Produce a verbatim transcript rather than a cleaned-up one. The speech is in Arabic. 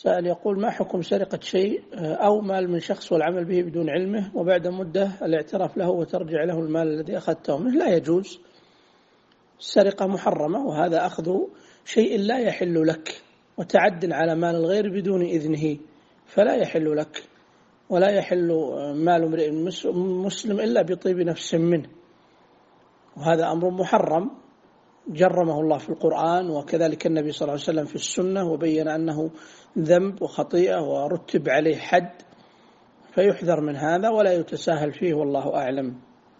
سائل يقول: ما حكم سرقة شيء أو مال من شخص والعمل به بدون علمه وبعد مدة الاعتراف له وترجع له المال الذي أخذته منه؟ لا يجوز، السرقة محرمة، وهذا أخذ شيء لا يحل لك وتعد على مال الغير بدون إذنه، فلا يحل لك ولا يحل مال امرئ مسلم إلا بطيب نفس منه، وهذا أمر محرم جرمه الله في القرآن، وكذلك النبي صلى الله عليه وسلم في السنة، وبين أنه ذنب وخطيئة ورتب عليه حد، فيحذر من هذا ولا يتساهل فيه، والله أعلم.